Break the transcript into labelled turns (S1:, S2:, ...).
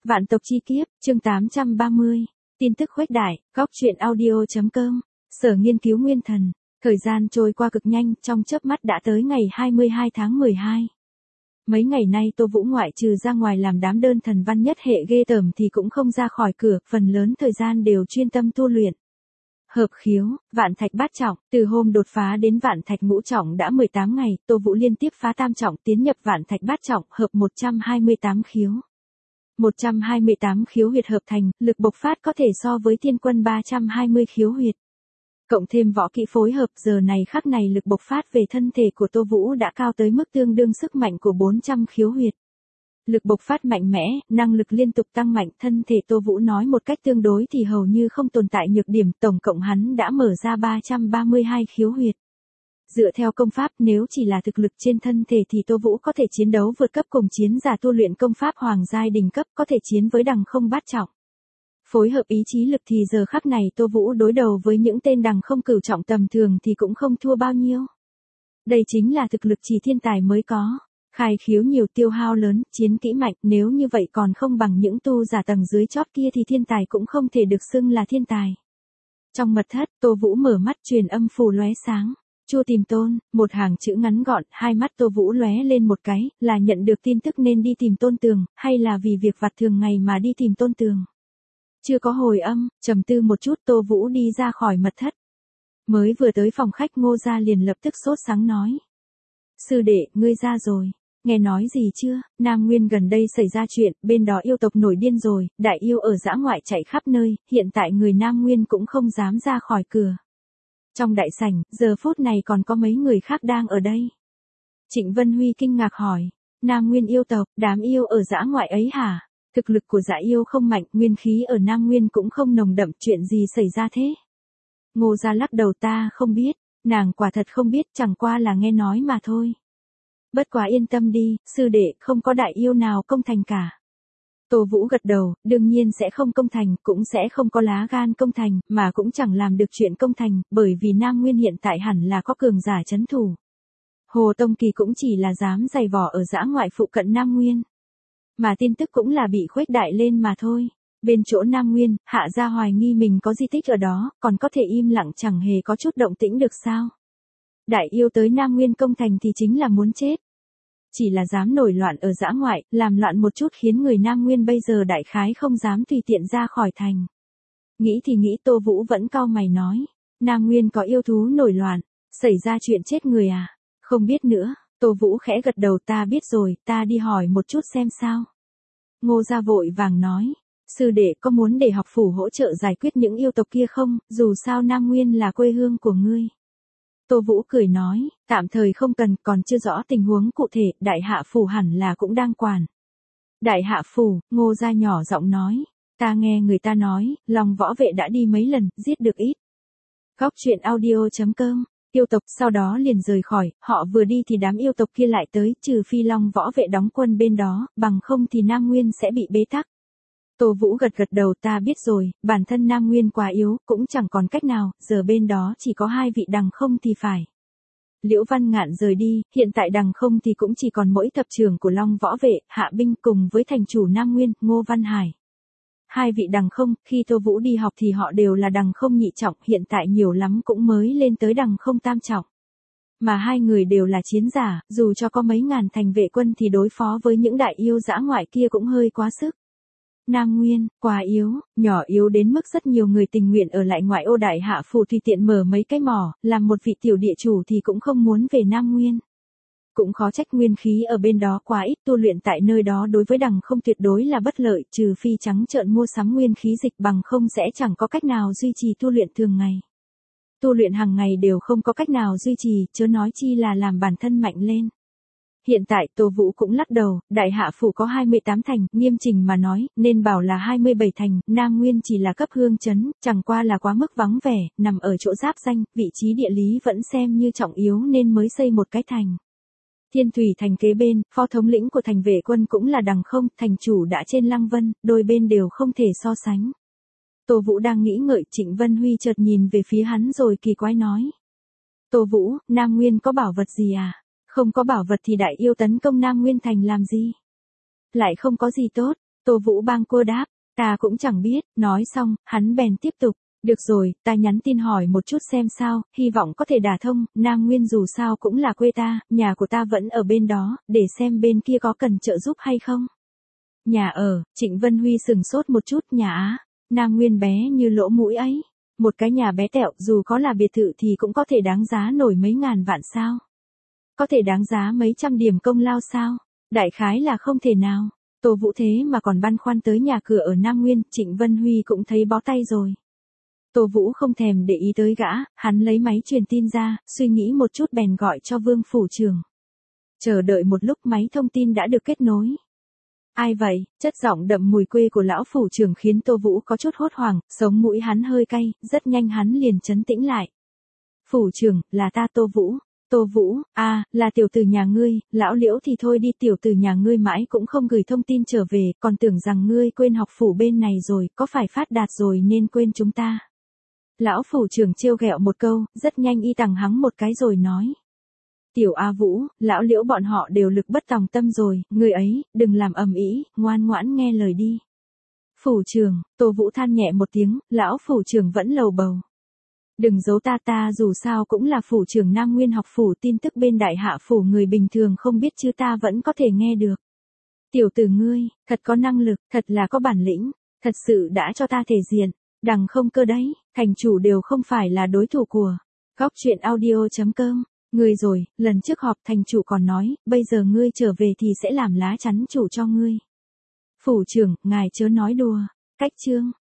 S1: Vạn tộc chi kiếp, chương 830. Tin tức khuếch đại, góc truyện audio.com. Sở nghiên cứu nguyên thần. Thời gian trôi qua cực nhanh, trong chớp mắt đã tới ngày 22 tháng 12. Mấy ngày nay Tô Vũ ngoại trừ ra ngoài làm đám đơn thần văn nhất hệ ghê tởm thì cũng không ra khỏi cửa, phần lớn thời gian đều chuyên tâm tu luyện. Hợp khiếu, vạn thạch bát trọng, từ hôm đột phá đến vạn thạch ngũ trọng đã 18 ngày, Tô Vũ liên tiếp phá tam trọng tiến nhập vạn thạch bát trọng, hợp 128 khiếu. 128 khiếu huyệt hợp thành, lực bộc phát có thể so với thiên quân 320 khiếu huyệt. Cộng thêm võ kỹ phối hợp, giờ này khắc này lực bộc phát về thân thể của Tô Vũ đã cao tới mức tương đương sức mạnh của 400 khiếu huyệt. Lực bộc phát mạnh mẽ, năng lực liên tục tăng mạnh, thân thể Tô Vũ nói một cách tương đối thì hầu như không tồn tại nhược điểm, tổng cộng hắn đã mở ra 332 khiếu huyệt. Dựa theo công pháp, nếu chỉ là thực lực trên thân thể thì Tô Vũ có thể chiến đấu vượt cấp cùng chiến giả tu luyện công pháp hoàng giai đỉnh cấp, có thể chiến với đằng không bát trọng. Phối hợp ý chí lực thì giờ khắc này Tô Vũ đối đầu với những tên đằng không cửu trọng tầm thường thì cũng không thua bao nhiêu. Đây chính là thực lực chỉ thiên tài mới có. Khai khiếu nhiều, tiêu hao lớn, chiến kỹ mạnh, nếu như vậy còn không bằng những tu giả tầng dưới chót kia thì thiên tài cũng không thể được xưng là thiên tài. Trong mật thất, Tô Vũ mở mắt, truyền âm phù lóe sáng. Chua Tìm Tôn, một hàng chữ ngắn gọn, hai mắt Tô Vũ lóe lên một cái, là nhận được tin tức nên đi tìm Tôn Tường, hay là vì việc vặt thường ngày mà đi tìm Tôn Tường. Chưa có hồi âm, trầm tư một chút Tô Vũ đi ra khỏi mật thất. Mới vừa tới phòng khách Ngô Gia liền lập tức sốt sắng nói. Sư đệ, ngươi ra rồi. Nghe nói gì chưa, Nam Nguyên gần đây xảy ra chuyện, bên đó yêu tộc nổi điên rồi, đại yêu ở dã ngoại chạy khắp nơi, hiện tại người Nam Nguyên cũng không dám ra khỏi cửa. Trong đại sảnh, giờ phút này còn có mấy người khác đang ở đây. Trịnh Vân Huy kinh ngạc hỏi, Nam Nguyên yêu tộc, đám yêu ở dã ngoại ấy hả? Thực lực của dã yêu không mạnh, nguyên khí ở Nam Nguyên cũng không nồng đậm, chuyện gì xảy ra thế? Ngô Gia lắc đầu, ta không biết, nàng quả thật không biết, chẳng qua là nghe nói mà thôi. Bất quá yên tâm đi, sư đệ, không có đại yêu nào công thành cả. Tô Vũ gật đầu, đương nhiên sẽ không công thành, cũng sẽ không có lá gan công thành, mà cũng chẳng làm được chuyện công thành, bởi vì Nam Nguyên hiện tại hẳn là có cường giả trấn thủ. Hồ Tông Kỳ cũng chỉ là dám giày vò ở dã ngoại phụ cận Nam Nguyên. Mà tin tức cũng là bị khuếch đại lên mà thôi. Bên chỗ Nam Nguyên, Hạ Gia hoài nghi mình có di tích ở đó, còn có thể im lặng chẳng hề có chút động tĩnh được sao. Đại yêu tới Nam Nguyên công thành thì chính là muốn chết. Chỉ là dám nổi loạn ở dã ngoại, làm loạn một chút khiến người Nam Nguyên bây giờ đại khái không dám tùy tiện ra khỏi thành. Nghĩ thì nghĩ, Tô Vũ vẫn cau mày nói. Nam Nguyên có yêu thú nổi loạn, xảy ra chuyện chết người à? Không biết nữa, Tô Vũ khẽ gật đầu, ta biết rồi, ta đi hỏi một chút xem sao. Ngô Gia vội vàng nói. Sư đệ có muốn để học phủ hỗ trợ giải quyết những yêu tộc kia không, dù sao Nam Nguyên là quê hương của ngươi. Tô Vũ cười nói, tạm thời không cần, còn chưa rõ tình huống cụ thể, đại hạ phủ hẳn là cũng đang quản. Đại hạ phủ, Ngô Gia nhỏ giọng nói, ta nghe người ta nói, Long Võ Vệ đã đi mấy lần, giết được ít. Góc truyện audio.com, yêu tộc sau đó liền rời khỏi, họ vừa đi thì đám yêu tộc kia lại tới, trừ phi Long Võ Vệ đóng quân bên đó, bằng không thì Nam Nguyên sẽ bị bế tắc. Tô Vũ gật gật đầu, ta biết rồi, bản thân Nam Nguyên quá yếu, cũng chẳng còn cách nào, giờ bên đó chỉ có hai vị đằng không thì phải. Liễu Văn Ngạn rời đi, hiện tại đằng không thì cũng chỉ còn mỗi thập trưởng của Long Võ Vệ, Hạ Binh cùng với thành chủ Nam Nguyên, Ngô Văn Hải. Hai vị đằng không, khi Tô Vũ đi học thì họ đều là đằng không nhị trọng, hiện tại nhiều lắm cũng mới lên tới đằng không tam trọng. Mà hai người đều là chiến giả, dù cho có mấy ngàn thành vệ quân thì đối phó với những đại yêu dã ngoại kia cũng hơi quá sức. Nam Nguyên, quá yếu, nhỏ yếu đến mức rất nhiều người tình nguyện ở lại ngoại ô đại hạ phủ tùy tiện mở mấy cái mỏ, làm một vị tiểu địa chủ thì cũng không muốn về Nam Nguyên. Cũng khó trách nguyên khí ở bên đó quá ít, tu luyện tại nơi đó đối với đằng không tuyệt đối là bất lợi, trừ phi trắng trợn mua sắm nguyên khí dịch, bằng không sẽ chẳng có cách nào duy trì tu luyện thường ngày. Tu luyện hàng ngày đều không có cách nào duy trì, chớ nói chi là làm bản thân mạnh lên. Hiện tại Tô Vũ cũng lắc đầu, đại hạ phủ có 28 thành, nghiêm chỉnh mà nói, nên bảo là 27 thành, Nam Nguyên chỉ là cấp hương trấn, chẳng qua là quá mức vắng vẻ, nằm ở chỗ giáp danh, vị trí địa lý vẫn xem như trọng yếu nên mới xây một cái thành. Thiên Thủy thành kế bên, phó thống lĩnh của thành vệ quân cũng là đằng không, thành chủ đã trên Lăng Vân, đôi bên đều không thể so sánh. Tô Vũ đang nghĩ ngợi, Trịnh Vân Huy chợt nhìn về phía hắn rồi kỳ quái nói. Tô Vũ, Nam Nguyên có bảo vật gì à? Không có bảo vật thì đại yêu tấn công Nam Nguyên thành làm gì? Lại không có gì tốt, Tô Vũ Bang cô đáp, ta cũng chẳng biết, nói xong, hắn bèn tiếp tục. Được rồi, ta nhắn tin hỏi một chút xem sao, hy vọng có thể đả thông, Nam Nguyên dù sao cũng là quê ta, nhà của ta vẫn ở bên đó, để xem bên kia có cần trợ giúp hay không. Nhà ở, Trịnh Vân Huy sừng sốt một chút, nhà á, Nam Nguyên bé như lỗ mũi ấy. Một cái nhà bé tẹo dù có là biệt thự thì cũng có thể đáng giá nổi mấy ngàn vạn sao. Có thể đáng giá mấy trăm điểm công lao sao, đại khái là không thể nào. Tô Vũ thế mà còn băn khoăn tới nhà cửa ở Nam Nguyên, Trịnh Vân Huy cũng thấy bó tay rồi. Tô Vũ không thèm để ý tới gã, hắn lấy máy truyền tin ra, suy nghĩ một chút bèn gọi cho Vương phủ trưởng. Chờ đợi một lúc máy thông tin đã được kết nối. Ai vậy? Chất giọng đậm mùi quê của lão phủ trưởng khiến Tô Vũ có chút hốt hoảng, sống mũi hắn hơi cay, rất nhanh hắn liền trấn tĩnh lại. Phủ trưởng, là ta Tô Vũ. Tô Vũ, là tiểu tử nhà ngươi, lão Liễu thì thôi đi, tiểu tử nhà ngươi mãi cũng không gửi thông tin trở về, còn tưởng rằng ngươi quên học phủ bên này rồi, có phải phát đạt rồi nên quên chúng ta. Lão phủ trưởng trêu ghẹo một câu, rất nhanh y tằng hắng một cái rồi nói. Tiểu A Vũ, lão Liễu bọn họ đều lực bất tòng tâm rồi, người ấy, đừng làm ầm ĩ, ngoan ngoãn nghe lời đi. Phủ trưởng, Tô Vũ than nhẹ một tiếng, lão phủ trưởng vẫn lầu bầu. Đừng giấu ta dù sao cũng là phủ trưởng Nam Nguyên học phủ, tin tức bên đại hạ phủ người bình thường không biết chứ ta vẫn có thể nghe được. Tiểu tử ngươi, thật có năng lực, thật là có bản lĩnh, thật sự đã cho ta thể diện, đằng không cơ đấy, thành chủ đều không phải là đối thủ của. Góc truyện audio.com, ngươi rồi, lần trước họp thành chủ còn nói, bây giờ ngươi trở về thì sẽ làm lá chắn chủ cho ngươi. Phủ trưởng, ngài chớ nói đùa, cách chương.